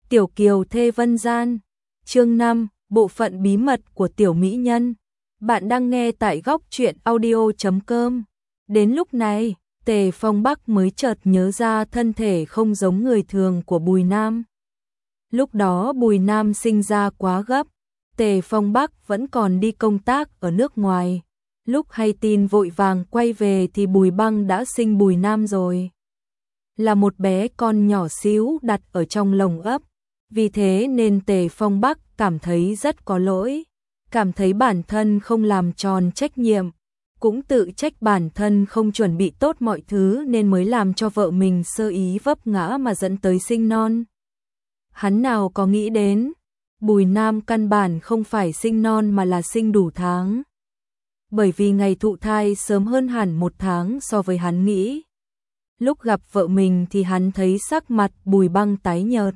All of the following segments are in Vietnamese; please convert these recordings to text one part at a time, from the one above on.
Tiểu Kiều thê Vân Gian. Chương 5, bộ phận bí mật của tiểu mỹ nhân. Bạn đang nghe tại góc truyện audio.com. Đến lúc này, Tề Phong Bắc mới chợt nhớ ra thân thể không giống người thường của Bùi Nam. Lúc đó Bùi Nam sinh ra quá gấp, Tề Phong Bắc vẫn còn đi công tác ở nước ngoài. Lúc hay tin vội vàng quay về thì Bùi Băng đã sinh Bùi Nam rồi. Là một bé con nhỏ xíu đặt ở trong lồng ấp. Vì thế nên Tề Phong Bắc cảm thấy rất có lỗi, cảm thấy bản thân không làm tròn trách nhiệm, cũng tự trách bản thân không chuẩn bị tốt mọi thứ nên mới làm cho vợ mình sơ ý vấp ngã mà dẫn tới sinh non. Hắn nào có nghĩ đến, Bùi Nam căn bản không phải sinh non mà là sinh đủ tháng. Bởi vì ngày thụ thai sớm hơn hẳn 1 tháng so với hắn nghĩ. Lúc gặp vợ mình thì hắn thấy sắc mặt Bùi Băng tái nhợt.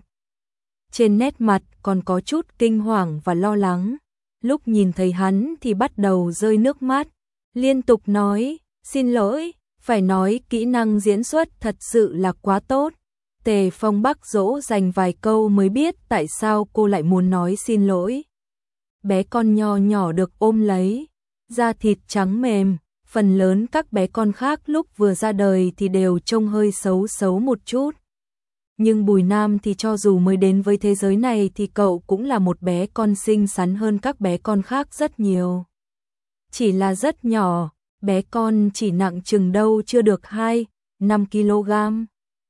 Trên nét mặt còn có chút kinh hoàng và lo lắng. Lúc nhìn thấy hắn thì bắt đầu rơi nước mắt, liên tục nói, xin lỗi, phải nói kỹ năng diễn xuất thật sự là quá tốt. Tề Phong Bắc dỗ dành vài câu mới biết tại sao cô lại muốn nói xin lỗi. Bé con nho nhỏ được ôm lấy, da thịt trắng mềm, phần lớn các bé con khác lúc vừa ra đời thì đều trông hơi xấu xấu một chút. Nhưng Bùi Nam thì cho dù mới đến với thế giới này thì cậu cũng là một bé con xinh xắn hơn các bé con khác rất nhiều. Chỉ là rất nhỏ, bé con chỉ nặng chừng đâu chưa được 2-5 kg.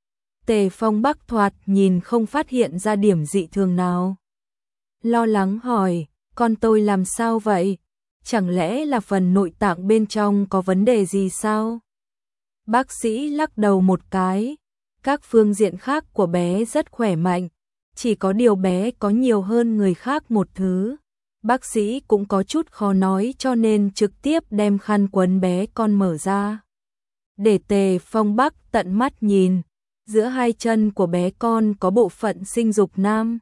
Tề Phong Bắc thoạt nhìn không phát hiện ra điểm dị thường nào. Lo lắng hỏi, con tôi làm sao vậy? Chẳng lẽ là phần nội tạng bên trong có vấn đề gì sao? Bác sĩ lắc đầu một cái. Các phương diện khác của bé rất khỏe mạnh, chỉ có điều bé có nhiều hơn người khác một thứ. Bác sĩ cũng có chút khó nói cho nên trực tiếp đem khăn quấn bé con mở ra. Để Tề Phong Bắc tận mắt nhìn, giữa hai chân của bé con có bộ phận sinh dục nam.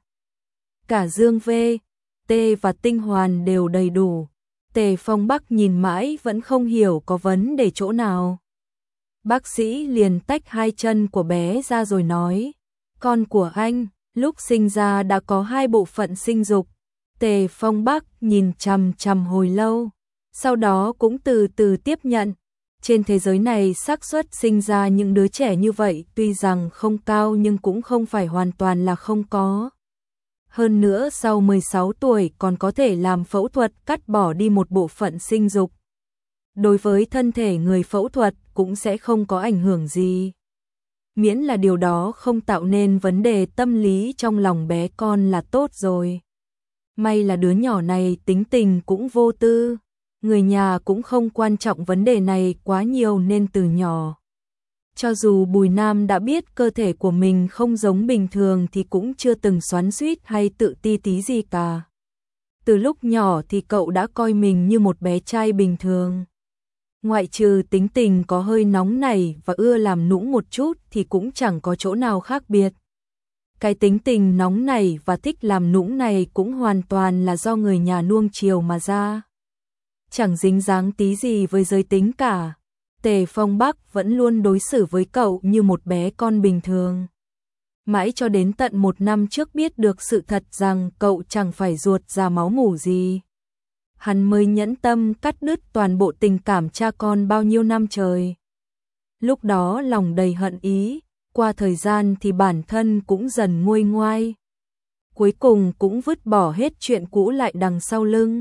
Cả dương V, T và tinh hoàn đều đầy đủ. Tề Phong Bắc nhìn mãi vẫn không hiểu có vấn đề chỗ nào. Bác sĩ liền tách hai chân của bé ra rồi nói, con của anh, lúc sinh ra đã có 2 bộ phận sinh dục. Tề Phong Bắc nhìn chằm chằm hồi lâu, sau đó cũng từ từ tiếp nhận. Trên thế giới này xác suất sinh ra những đứa trẻ như vậy tuy rằng không cao nhưng cũng không phải hoàn toàn là không có. Hơn nữa sau 16 tuổi còn có thể làm phẫu thuật cắt bỏ đi một bộ phận sinh dục. Đối với thân thể người phẫu thuật cũng sẽ không có ảnh hưởng gì. Miễn là điều đó không tạo nên vấn đề tâm lý trong lòng bé con là tốt rồi. May là đứa nhỏ này tính tình cũng vô tư. Người nhà cũng không quan trọng vấn đề này quá nhiều nên từ nhỏ. Cho dù Bùi Nam đã biết cơ thể của mình không giống bình thường thì cũng chưa từng xoắn xuýt hay tự ti tí gì cả. Từ lúc nhỏ thì cậu đã coi mình như một bé trai bình thường. Ngoại trừ tính tình có hơi nóng nảy và ưa làm nũng một chút thì cũng chẳng có chỗ nào khác biệt. Cái tính tình nóng nảy và thích làm nũng này cũng hoàn toàn là do người nhà nuông chiều mà ra. Chẳng dính dáng tí gì với giới tính cả. Tề Phong Bắc vẫn luôn đối xử với cậu như một bé con bình thường. Mãi cho đến tận 1 năm trước biết được sự thật rằng cậu chẳng phải ruột già máu mủ gì. Hắn mới nhẫn tâm cắt đứt toàn bộ tình cảm cha con bao nhiêu năm trời. Lúc đó lòng đầy hận ý, qua thời gian thì bản thân cũng dần nguôi ngoai. Cuối cùng cũng vứt bỏ hết chuyện cũ lại đằng sau lưng.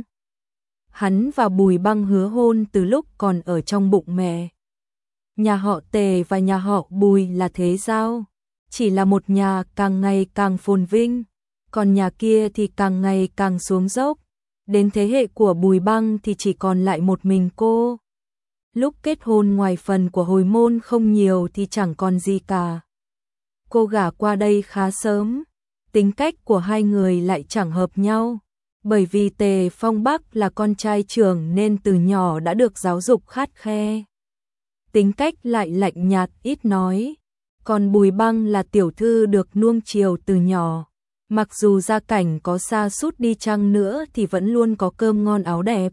Hắn và Bùi Băng hứa hôn từ lúc còn ở trong bụng mẹ. Nhà họ Tề và nhà họ Bùi là thế giao, chỉ là một nhà càng ngày càng phồn vinh, còn nhà kia thì càng ngày càng xuống dốc. Đến thế hệ của Bùi Băng thì chỉ còn lại một mình cô. Lúc kết hôn ngoài phần của hồi môn không nhiều thì chẳng còn gì cả. Cô gả qua đây khá sớm, tính cách của hai người lại chẳng hợp nhau. Bởi vì Tề Phong Bắc là con trai trưởng nên từ nhỏ đã được giáo dục khắt khe. Tính cách lại lạnh nhạt ít nói. Còn Bùi Băng là tiểu thư được nuông chiều từ nhỏ. Mặc dù gia cảnh có sa sút đi chăng nữa thì vẫn luôn có cơm ngon áo đẹp.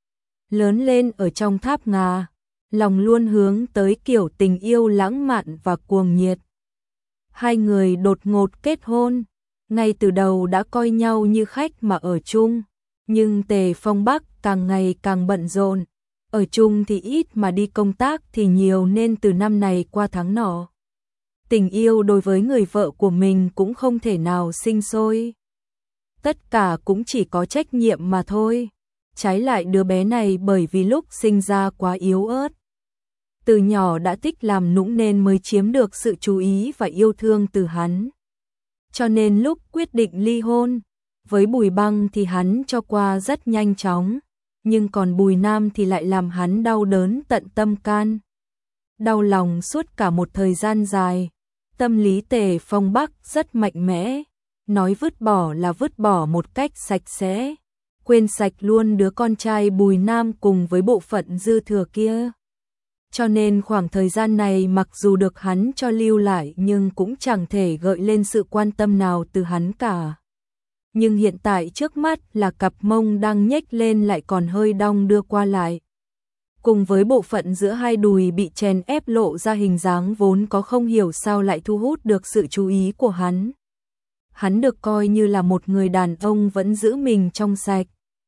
Lớn lên ở trong tháp ngà, lòng luôn hướng tới kiểu tình yêu lãng mạn và cuồng nhiệt. Hai người đột ngột kết hôn, ngay từ đầu đã coi nhau như khách mà ở chung, nhưng Tề Phong Bắc càng ngày càng bận rộn, ở chung thì ít mà đi công tác thì nhiều, nên từ năm này qua tháng nọ, tình yêu đối với người vợ của mình cũng không thể nào sinh sôi. Tất cả cũng chỉ có trách nhiệm mà thôi. Trái lại đứa bé này bởi vì lúc sinh ra quá yếu ớt, từ nhỏ đã thích làm nũng nên mới chiếm được sự chú ý và yêu thương từ hắn. Cho nên lúc quyết định ly hôn với Bùi Băng thì hắn cho qua rất nhanh chóng, nhưng còn Bùi Nam thì lại làm hắn đau đớn tận tâm can. Đau lòng suốt cả một thời gian dài. Tâm lý Tề Phong Bắc rất mạnh mẽ, nói vứt bỏ là vứt bỏ một cách sạch sẽ, quên sạch luôn đứa con trai Bùi Nam cùng với bộ phận dư thừa kia. Cho nên khoảng thời gian này mặc dù được hắn cho lưu lại nhưng cũng chẳng thể gợi lên sự quan tâm nào từ hắn cả. Nhưng hiện tại trước mắt là cặp mông đang nhếch lên lại còn hơi đong đưa qua lại. Cùng với bộ phận giữa hai đùi bị chèn ép lộ ra hình dáng vốn có không hiểu sao lại thu hút được sự chú ý của hắn. Hắn được coi như là một người đàn ông vẫn giữ mình trong sạch.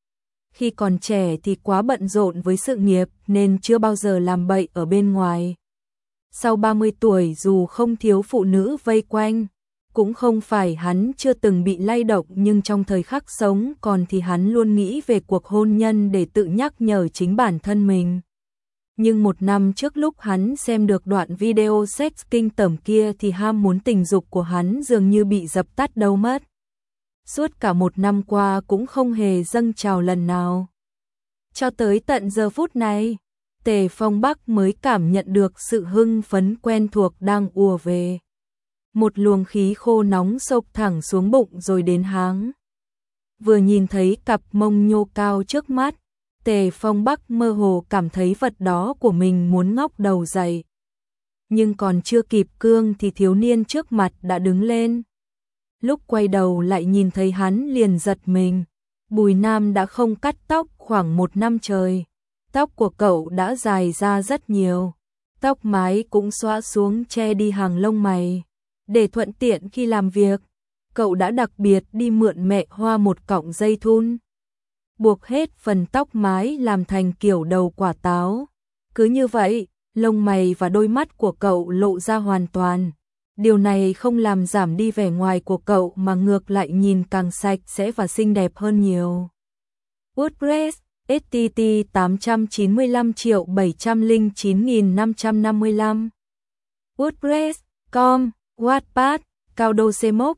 Khi còn trẻ thì quá bận rộn với sự nghiệp nên chưa bao giờ làm bậy ở bên ngoài. Sau 30 tuổi dù không thiếu phụ nữ vây quanh, cũng không phải hắn chưa từng bị lay động, nhưng trong thời khắc sống còn thì hắn luôn nghĩ về cuộc hôn nhân để tự nhắc nhở chính bản thân mình. Nhưng một năm trước lúc hắn xem được đoạn video sex kinh tởm kia thì ham muốn tình dục của hắn dường như bị dập tắt đâu mất. Suốt cả một năm qua cũng không hề dâng trào lần nào. Cho tới tận giờ phút này, Tề Phong Bắc mới cảm nhận được sự hưng phấn quen thuộc đang ùa về. Một luồng khí khô nóng xộc thẳng xuống bụng rồi đến háng. Vừa nhìn thấy cặp mông nhô cao trước mắt, Tề Phong Bắc mơ hồ cảm thấy vật đó của mình muốn ngóc đầu dậy. Nhưng còn chưa kịp cương thì thiếu niên trước mặt đã đứng lên. Lúc quay đầu lại nhìn thấy hắn liền giật mình. Bùi Nam đã không cắt tóc khoảng 1 năm trời. Tóc của cậu đã dài ra rất nhiều. Tóc mái cũng xõa xuống che đi hàng lông mày. Để thuận tiện khi làm việc, cậu đã đặc biệt đi mượn mẹ Hoa một cọng dây thun, buộc hết phần tóc mái làm thành kiểu đầu quả táo. Cứ như vậy, lông mày và đôi mắt của cậu lộ ra hoàn toàn. Điều này không làm giảm đi vẻ ngoài của cậu mà ngược lại nhìn càng sạch sẽ và xinh đẹp hơn nhiều. WordPress STT 895.709.555 WordPress.com Wattpad Cao Đô C1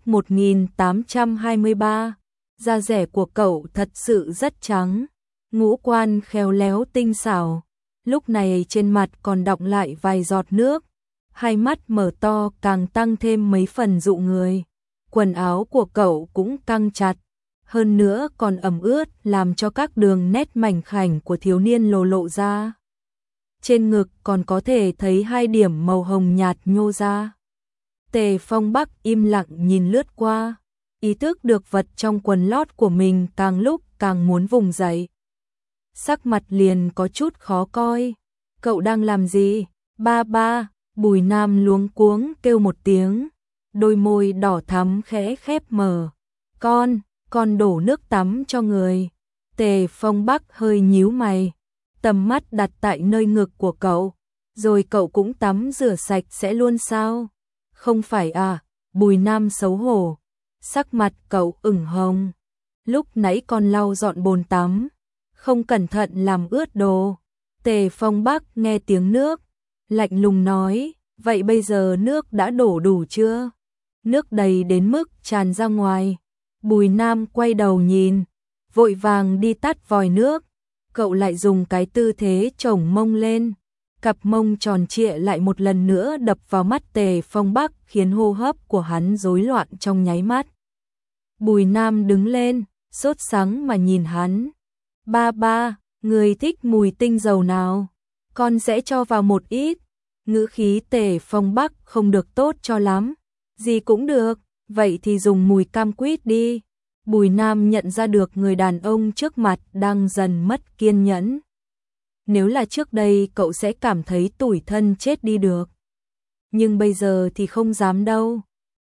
1823. Da rẻ của cậu thật sự rất trắng, ngũ quan khéo léo tinh xảo. Lúc này trên mặt còn đọng lại vài giọt nước, hai mắt mở to càng tăng thêm mấy phần dụ người. Quần áo của cậu cũng căng chặt, hơn nữa còn ẩm ướt làm cho các đường nét mảnh khảnh của thiếu niên lộ ra. Trên ngực còn có thể thấy 2 điểm màu hồng nhạt nhô ra. Tề Phong Bắc im lặng nhìn lướt qua, ý thức được vật trong quần lót của mình càng lúc càng muốn vùng dậy. Sắc mặt liền có chút khó coi. Cậu đang làm gì? Ba. Bùi Nam luống cuống kêu một tiếng, đôi môi đỏ thắm khẽ khép mở. Con đổ nước tắm cho người. Tề Phong Bắc hơi nhíu mày, tầm mắt đặt tại nơi ngực của cậu. Rồi cậu cũng tắm rửa sạch sẽ luôn sao? Không phải à? Bùi Nam xấu hổ, sắc mặt cậu ửng hồng. Lúc nãy con lau dọn bồn tắm, không cẩn thận làm ướt đồ. Tề Phong Bắc nghe tiếng nước, lạnh lùng nói, vậy bây giờ nước đã đổ đủ chưa? Nước đầy đến mức tràn ra ngoài. Bùi Nam quay đầu nhìn, vội vàng đi tắt vòi nước. Cậu lại dùng cái tư thế chổng mông lên. Cặp mông tròn trịa lại một lần nữa đập vào mắt Tề Phong Bắc khiến hô hấp của hắn rối loạn trong nháy mắt. Bùi Nam đứng lên, sốt sắng mà nhìn hắn. Ba, người thích mùi tinh dầu nào? Con sẽ cho vào một ít. Ngữ khí Tề Phong Bắc không được tốt cho lắm. Gì cũng được, vậy thì dùng mùi cam quýt đi. Bùi Nam nhận ra được người đàn ông trước mặt đang dần mất kiên nhẫn. Nếu là trước đây cậu sẽ cảm thấy tủi thân chết đi được. Nhưng bây giờ thì không dám đâu.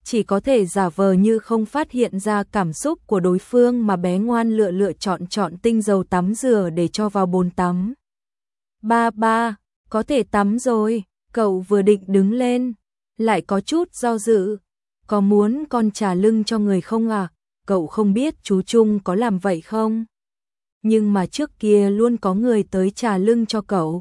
chỉ có thể giả vờ như không phát hiện ra cảm xúc của đối phương mà bé ngoan lựa chọn tinh dầu tắm rửa để cho vào bồn tắm. Ba ba, có thể tắm rồi, cậu vừa định đứng lên, lại có chút do dự. Có muốn con trà lưng cho người không à? Cậu không biết chú Trung có làm vậy không? Nhưng mà trước kia luôn có người tới trà lưng cho cậu.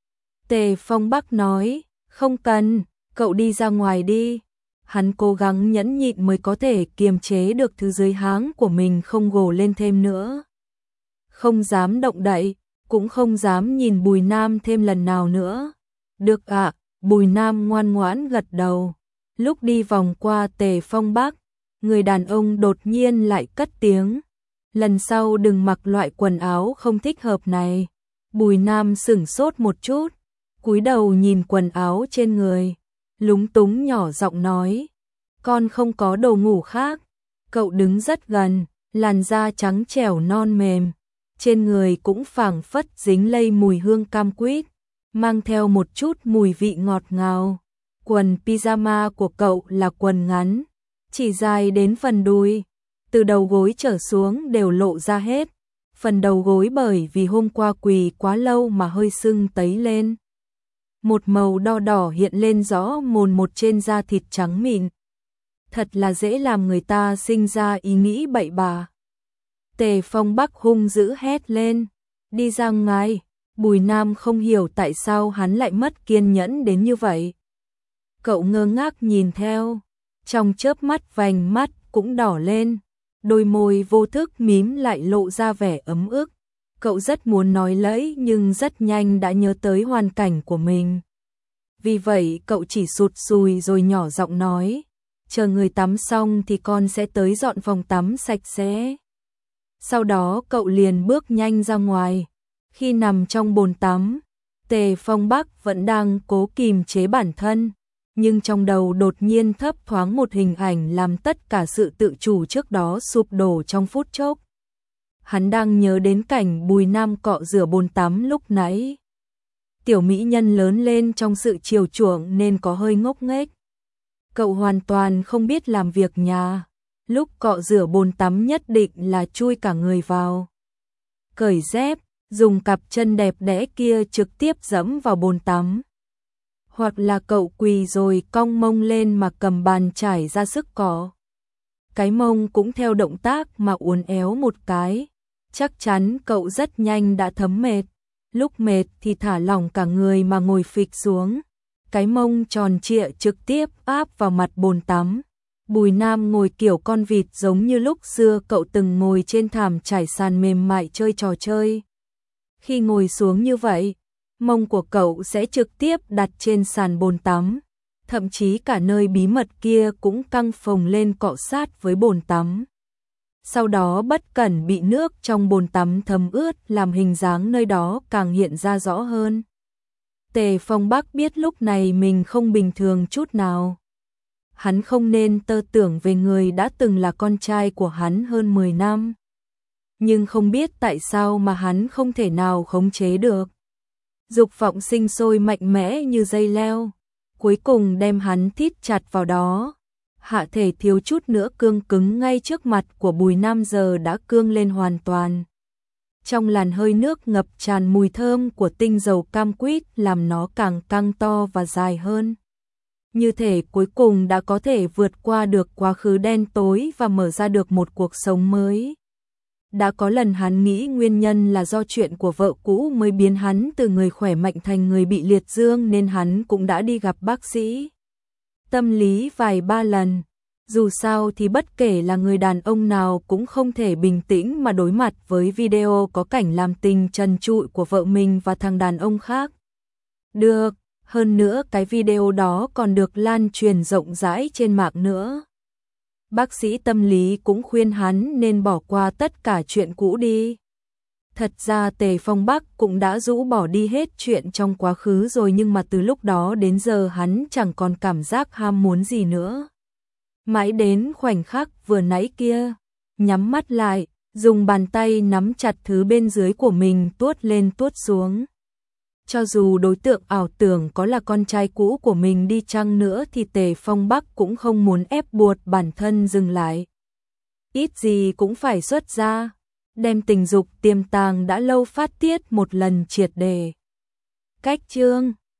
Tề Phong Bắc nói, không cần, cậu đi ra ngoài đi. Hắn cố gắng nhẫn nhịn mới có thể kiềm chế được thứ dưới háng của mình không gồ lên thêm nữa. Không dám động đậy, cũng không dám nhìn Bùi Nam thêm lần nào nữa. Được ạ, Bùi Nam ngoan ngoãn gật đầu. Lúc đi vòng qua Tề Phong Bắc, người đàn ông đột nhiên lại cất tiếng. Lần sau đừng mặc loại quần áo không thích hợp này. Bùi Nam sửng sốt một chút, cúi đầu nhìn quần áo trên người, lúng túng nhỏ giọng nói. Con không có đồ ngủ khác. Cậu đứng rất gần, làn da trắng trẻo non mềm. Trên người cũng phảng phất dính lây mùi hương cam quýt, mang theo một chút mùi vị ngọt ngào. Quần pyjama của cậu là quần ngắn, chỉ dài đến phần đùi, từ đầu gối trở xuống đều lộ ra hết. Phần đầu gối bởi vì hôm qua quỳ quá lâu mà hơi sưng tấy lên. Một màu đỏ đỏ hiện lên rõ mồn một trên da thịt trắng mịn. Thật là dễ làm người ta sinh ra ý nghĩ bậy bạ. Tề Phong Bắc hung dữ hét lên, đi ra ngoài. Bùi Nam không hiểu tại sao hắn lại mất kiên nhẫn đến như vậy. Cậu ngơ ngác nhìn theo, trong chớp mắt vành mắt cũng đỏ lên, đôi môi vô thức mím lại lộ ra vẻ ấm ức. Cậu rất muốn nói lẫy nhưng rất nhanh đã nhớ tới hoàn cảnh của mình. Vì vậy cậu chỉ sụt sùi rồi nhỏ giọng nói, chờ người tắm xong thì con sẽ tới dọn phòng tắm sạch sẽ. Sau đó cậu liền bước nhanh ra ngoài. Khi nằm trong bồn tắm, Tề Phong Bắc vẫn đang cố kìm chế bản thân, nhưng trong đầu đột nhiên thấp thoáng một hình ảnh làm tất cả sự tự chủ trước đó sụp đổ trong phút chốc. Hắn đang nhớ đến cảnh Bùi Nam cọ rửa bồn tắm lúc nãy. Tiểu mỹ nhân lớn lên trong sự chiều chuộng nên có hơi ngốc nghếch. Cậu hoàn toàn không biết làm việc nhà, lúc cọ rửa bồn tắm nhất định là chui cả người vào. Cởi dép, dùng cặp chân đẹp đẽ kia trực tiếp dẫm vào bồn tắm. Hoặc là cậu quỳ rồi cong mông lên mà cầm bàn chải ra sức cọ. Cái mông cũng theo động tác mà uốn éo một cái. Chắc chắn cậu rất nhanh đã thấm mệt. Lúc mệt thì thả lỏng cả người mà ngồi phịch xuống. Cái mông tròn trịa trực tiếp áp vào mặt bồn tắm. Bùi Nam ngồi kiểu con vịt giống như lúc xưa cậu từng ngồi trên thảm trải sàn mềm mại chơi trò chơi. Khi ngồi xuống như vậy, mông của cậu sẽ trực tiếp đặt trên sàn bồn tắm, thậm chí cả nơi bí mật kia cũng căng phồng lên cọ sát với bồn tắm. Sau đó bất cẩn bị nước trong bồn tắm thấm ướt làm hình dáng nơi đó càng hiện ra rõ hơn. Tề Phong Bắc biết lúc này mình không bình thường chút nào. Hắn không nên tơ tưởng về người đã từng là con trai của hắn hơn 10 năm. Nhưng không biết tại sao mà hắn không thể nào khống chế được. Dục vọng sinh sôi mạnh mẽ như dây leo, cuối cùng đem hắn thít chặt vào đó. Hạ thể thiếu chút nữa cương cứng ngay trước mặt của Bùi Nam giờ đã cương lên hoàn toàn. Trong làn hơi nước ngập tràn mùi thơm của tinh dầu cam quýt làm nó càng căng to và dài hơn. Như thể cuối cùng đã có thể vượt qua được quá khứ đen tối và mở ra được một cuộc sống mới. Đã có lần hắn nghĩ nguyên nhân là do chuyện của vợ cũ mới biến hắn từ người khỏe mạnh thành người bị liệt dương nên hắn cũng đã đi gặp bác sĩ tâm lý vài ba lần. Dù sao thì bất kể là người đàn ông nào cũng không thể bình tĩnh mà đối mặt với video có cảnh làm tình trần trụi của vợ mình và thằng đàn ông khác. Được, hơn nữa cái video đó còn được lan truyền rộng rãi trên mạng nữa. Bác sĩ tâm lý cũng khuyên hắn nên bỏ qua tất cả chuyện cũ đi. Thật ra Tề Phong Bắc cũng đã rũ bỏ đi hết chuyện trong quá khứ rồi nhưng mà từ lúc đó đến giờ hắn chẳng còn cảm giác ham muốn gì nữa. Mãi đến khoảnh khắc vừa nãy kia, nhắm mắt lại, dùng bàn tay nắm chặt thứ bên dưới của mình tuốt lên tuốt xuống. Cho dù đối tượng ảo tưởng có là con trai cũ của mình đi chăng nữa thì Tề Phong Bắc cũng không muốn ép buộc bản thân dừng lại. Ít gì cũng phải xuất ra, đem tình dục tiềm tàng đã lâu phát tiết một lần triệt để. Cách chương